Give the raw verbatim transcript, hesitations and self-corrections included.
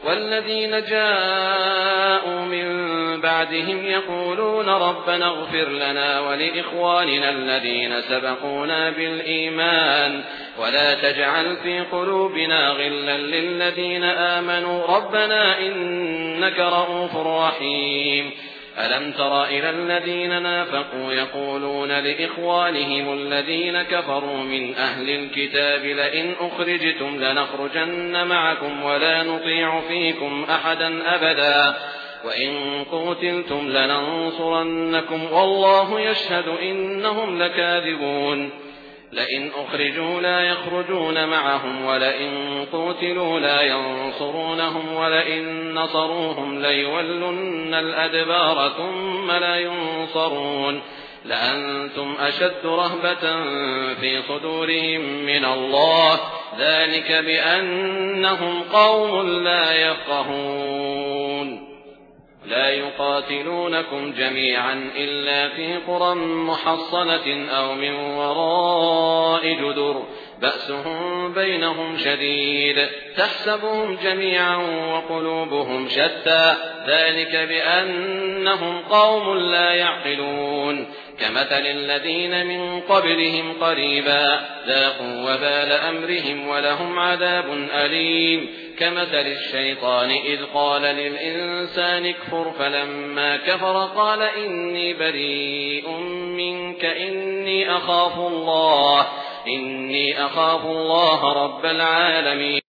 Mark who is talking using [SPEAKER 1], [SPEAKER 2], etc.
[SPEAKER 1] والذين جاءوا من بعدهم يقولون ربنا اغفر لنا ولإخواننا الذين سبقونا بالإيمان ولا تجعل في قلوبنا غلا للذين آمنوا ربنا إنك رءوف رحيم. ألم تر إلى الذين نافقوا يقولون لإخوانهم الذين كفروا من أهل الكتاب لئن أخرجتم لنخرجن معكم ولا نطيع فيكم أحدا أبدا وإن قتلتم لننصرنكم والله يشهد إنهم لكاذبون. لئن أخرجوا لا يخرجون معهم ولئن قتلوا لا ينصرونهم ولئن نصروهم ليولن الأدبار ثم لا ينصرون لأنتم أشد رهبة في صدورهم من الله ذلك بأنهم قوم لا يفقهون. لا يقاتلونكم جميعا إلا في قرى محصنة أو من وراء جدر بأسهم بينهم شديد تحسبهم جميعا وقلوبهم شتى ذلك بأنهم قوم لا يعقلون كمثل الذين من قبلهم قريبا ذاقوا وبال أمرهم ولهم عذاب أليم كمثل الشيطان إذ قال للإنسان اكفر فلما كفر قال إني بريء منك إني أخاف الله إني أخاف الله رب العالمين.